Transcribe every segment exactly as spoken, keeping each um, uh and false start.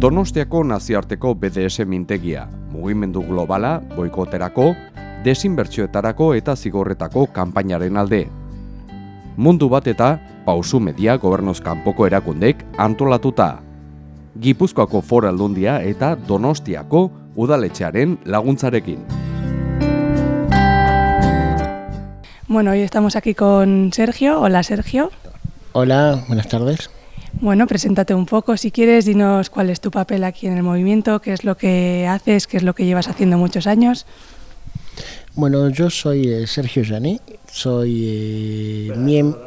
Donostiako nazioarteko B D S mintegia, mugimendu globala, boikoterako, desinbertsioetarako eta zigorretako kanpainaren alde. Mundu bat eta Pausu Media gobernuz kanpoko erakundek antolatuta. Gipuzkoako Foru Aldundia eta Donostiako udaletxearen laguntzarekin. Bueno, hoy estamos aquí con Sergio. Hola, Sergio. Hola, buenas tardes. Bueno, preséntate un poco si quieres, dinos cuál es tu papel aquí en el movimiento, qué es lo que haces, qué es lo que llevas haciendo muchos años. Bueno, yo soy eh, Sergio Janí, soy eh, miembro...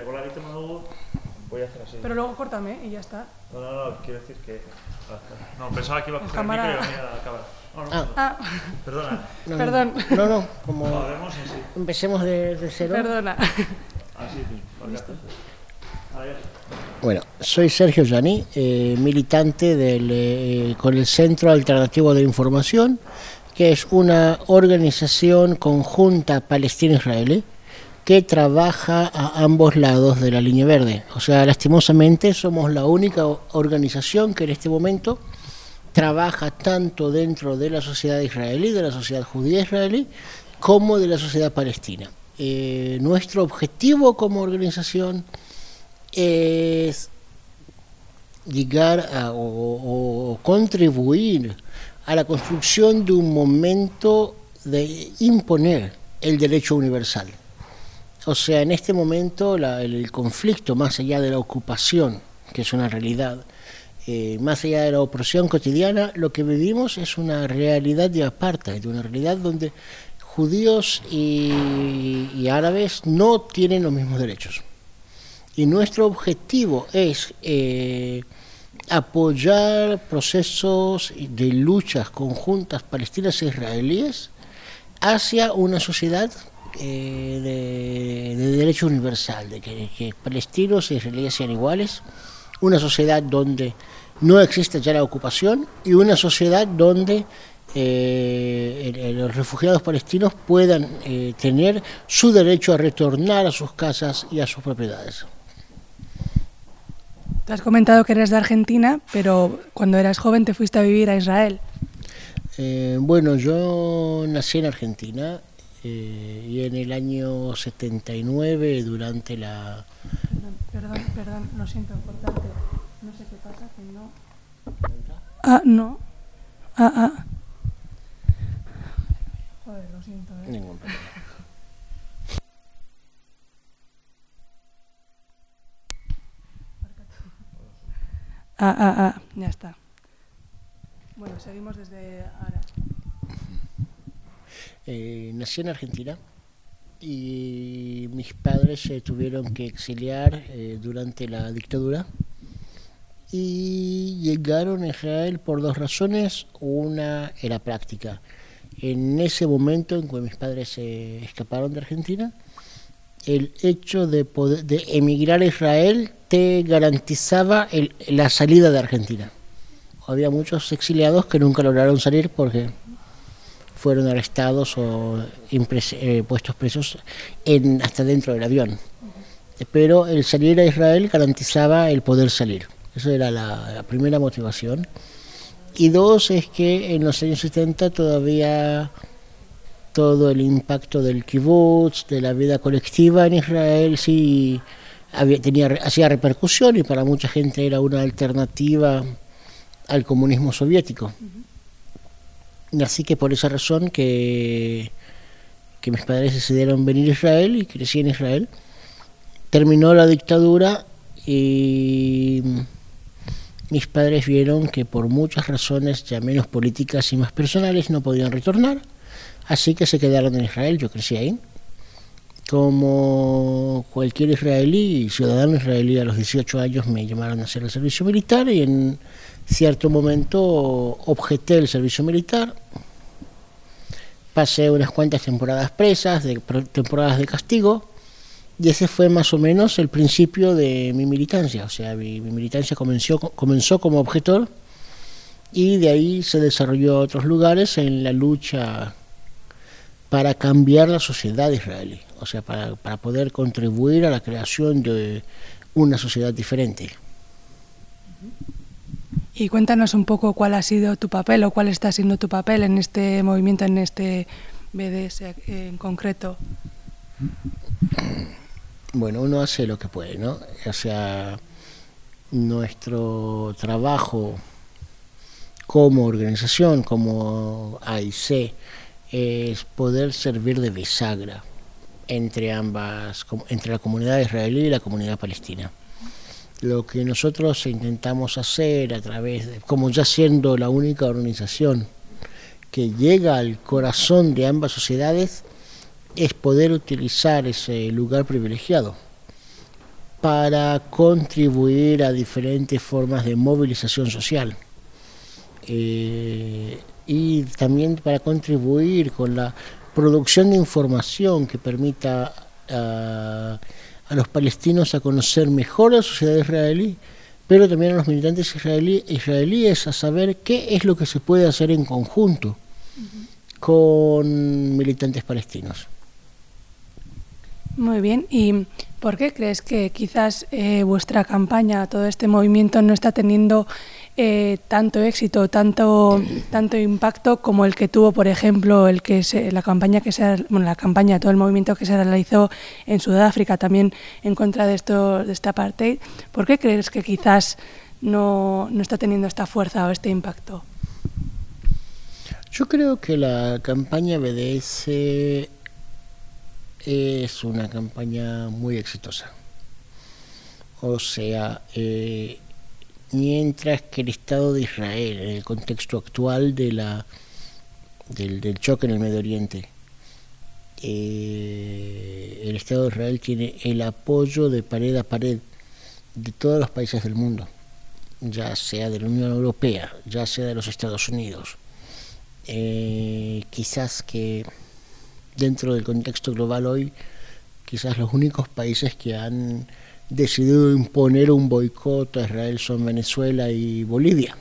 Pero luego córtame y ya está. No, no, no, quiero decir que... No, pensaba que iba a coger cámara... el micro y venía a la cámara. No, no, Ah. no. Ah, Perdona. No, Perdón. No, no, como No, haremos así. empecemos de, de cero. perdona. Así, sí. Listo. Ahora ya. Bueno, soy Sergio Janí, eh, militante del, eh, con el Centro Alternativo de Información, que es una organización conjunta palestina-israelí que trabaja a ambos lados de la línea verde. O sea, lastimosamente somos la única organización que en este momento trabaja tanto dentro de la sociedad israelí, de la sociedad judía israelí, como de la sociedad palestina. Eh, nuestro objetivo como organización es llegar a, o, o contribuir a la construcción de un momento de imponer el derecho universal. O sea, en este momento la, el conflicto, más allá de la ocupación, que es una realidad, eh, más allá de la opresión cotidiana, lo que vivimos es una realidad de apartheid, una realidad donde judíos y, y árabes no tienen los mismos derechos. Y nuestro objetivo es eh, apoyar procesos de luchas conjuntas palestinas e israelíes hacia una sociedad eh, de, de derecho universal, de que, que palestinos e israelíes sean iguales, una sociedad donde no existe ya la ocupación y una sociedad donde eh, el, los refugiados palestinos puedan eh, tener su derecho a retornar a sus casas y a sus propiedades. Te has comentado que eres de Argentina, pero cuando eras joven te fuiste a vivir a Israel. Eh, bueno, yo nací en Argentina eh, y en el año setenta y nueve, durante la... Perdón, perdón, perdón, lo siento cortarte. No sé qué pasa, que no... Ah, no. Ah, ah. Joder, lo siento, ¿eh? Ningún problema. Ah, ah, ah, ya está. Bueno, seguimos desde ahora. Eh, nací en Argentina y mis padres se tuvieron que exiliar eh, durante la dictadura y llegaron a Israel por dos razones. Una era práctica. En ese momento en que mis padres se escaparon de Argentina, el hecho de poder de emigrar a Israel te garantizaba el, la salida de Argentina. Había muchos exiliados que nunca lograron salir porque fueron arrestados o impres, eh, puestos presos en, hasta dentro del avión. Pero el salir a Israel garantizaba el poder salir. Esa era la, la primera motivación. Y dos, es que en los años setenta todavía todo el impacto del kibutz, de la vida colectiva en Israel, sí había, tenía, hacía repercusión y para mucha gente era una alternativa al comunismo soviético. Uh-huh. Así que por esa razón que, que mis padres decidieron venir a Israel y crecí en Israel. Terminó la dictadura y mis padres vieron que por muchas razones, ya menos políticas y más personales, no podían retornar. Así que se quedaron en Israel, yo crecí ahí. Como cualquier israelí, ciudadano israelí, a los dieciocho años me llamaron a hacer el servicio militar y en cierto momento objeté el servicio militar. Pasé unas cuantas temporadas presas, de, temporadas de castigo, y ese fue más o menos el principio de mi militancia. O sea, mi, mi militancia comenzó, comenzó como objetor y de ahí se desarrolló a otros lugares en la lucha para cambiar la sociedad israelí, o sea, para, para poder contribuir a la creación de una sociedad diferente. Y cuéntanos un poco cuál ha sido tu papel o cuál está siendo tu papel en este movimiento, en este B D S en concreto. Bueno, uno hace lo que puede, ¿no? O sea, nuestro trabajo como organización, como A I C, es poder servir de bisagra entre ambas, entre la comunidad israelí y la comunidad palestina. Lo que nosotros intentamos hacer a través de, como ya siendo la única organización que llega al corazón de ambas sociedades, es poder utilizar ese lugar privilegiado para contribuir a diferentes formas de movilización social. Eh, y también para contribuir con la producción de información que permita uh, a los palestinos a conocer mejor la sociedad israelí, pero también a los militantes israelí, israelíes a saber qué es lo que se puede hacer en conjunto uh-huh. con militantes palestinos. Muy bien, ¿y por qué crees que quizás eh, vuestra campaña, todo este movimiento no está teniendo eh, tanto éxito, tanto tanto impacto como el que tuvo, por ejemplo, el que se, la campaña que se bueno, la campaña, todo el movimiento que se realizó en Sudáfrica también en contra de esto de esta apartheid? ¿Por qué crees que quizás no, no está teniendo esta fuerza o este impacto? Yo creo que la campaña B D S es una campaña muy exitosa. O sea, eh, mientras que el Estado de Israel, en el contexto actual de la, del, del choque en el Medio Oriente, eh, el Estado de Israel tiene el apoyo de pared a pared de todos los países del mundo, ya sea de la Unión Europea, ya sea de los Estados Unidos. Eh, quizás que dentro del contexto global hoy, quizás los únicos países que han decidido imponer un boicot a Israel son Venezuela y Bolivia.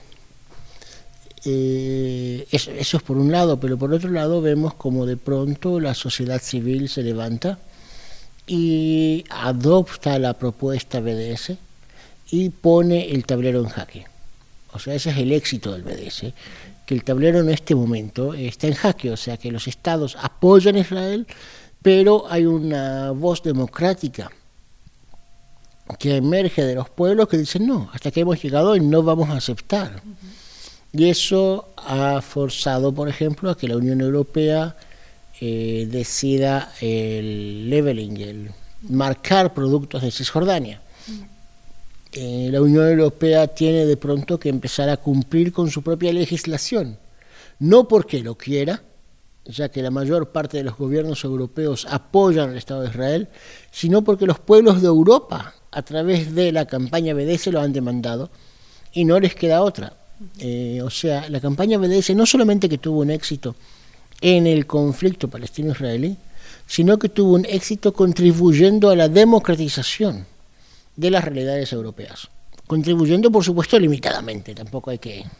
Eh, eso, eso es por un lado, pero por otro lado vemos como de pronto la sociedad civil se levanta y adopta la propuesta B D S y pone el tablero en jaque. O sea, ese es el éxito del B D S, que el tablero en este momento está en jaque, o sea que los estados apoyan a Israel, pero hay una voz democrática que emerge de los pueblos que dicen no, hasta que hemos llegado y no vamos a aceptar. Uh-huh. Y eso ha forzado, por ejemplo, a que la Unión Europea eh, decida el leveling, el marcar productos de Cisjordania. Uh-huh. Eh, la Unión Europea tiene de pronto que empezar a cumplir con su propia legislación, no porque lo quiera, ya que la mayor parte de los gobiernos europeos apoyan al Estado de Israel, sino porque los pueblos de Europa, a través de la campaña B D S, lo han demandado y no les queda otra. Eh, o sea, la campaña B D S no solamente que tuvo un éxito en el conflicto palestino-israelí, sino que tuvo un éxito contribuyendo a la democratización de las realidades europeas, contribuyendo por supuesto limitadamente, tampoco hay que...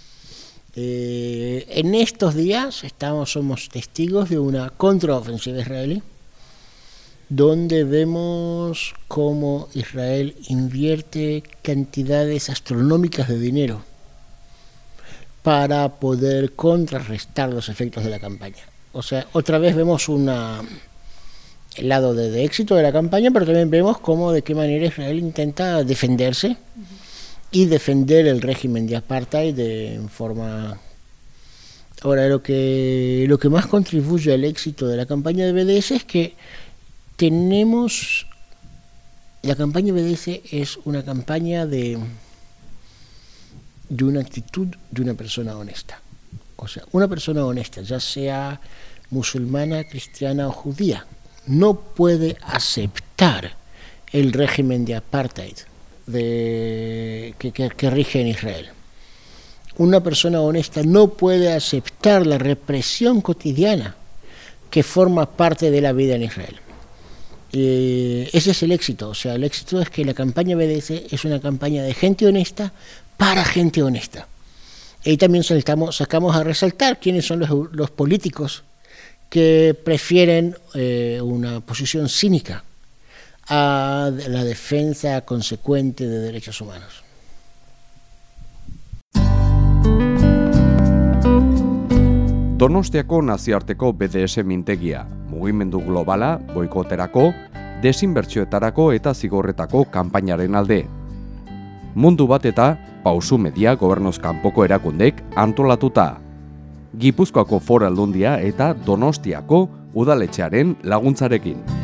Eh, en estos días estamos, somos testigos de una contraofensiva israelí, donde vemos cómo Israel invierte cantidades astronómicas de dinero para poder contrarrestar los efectos de la campaña. O sea, otra vez vemos una... el lado de, de éxito de la campaña, pero también vemos cómo, de qué manera Israel intenta defenderse uh-huh. y defender el régimen de apartheid de en forma... Ahora, lo que, lo que más contribuye al éxito de la campaña de B D S es que tenemos... La campaña B D S es una campaña de, de una actitud de una persona honesta. O sea, una persona honesta, ya sea musulmana, cristiana o judía, no puede aceptar el régimen de apartheid de, que, que, que rige en Israel. Una persona honesta no puede aceptar la represión cotidiana que forma parte de la vida en Israel. Eh, ese es el éxito, o sea, el éxito es que la campaña B D S es una campaña de gente honesta para gente honesta. Y también sacamos, sacamos a resaltar quiénes son los, los políticos que prefieren eh, una posición cínica a la defensa consecuente de derechos humanos. Donostiako nazioarteko B D S mintegia, mugimendu globala, boikoterako, desinbertsioetarako eta zigorretako kanpainaren alde. Mundu bat eta Pausu Media gobernuz kanpoko erakundek antolatuta. Gipuzkoako Foru Aldundia eta Donostiako udaletxearen laguntzarekin.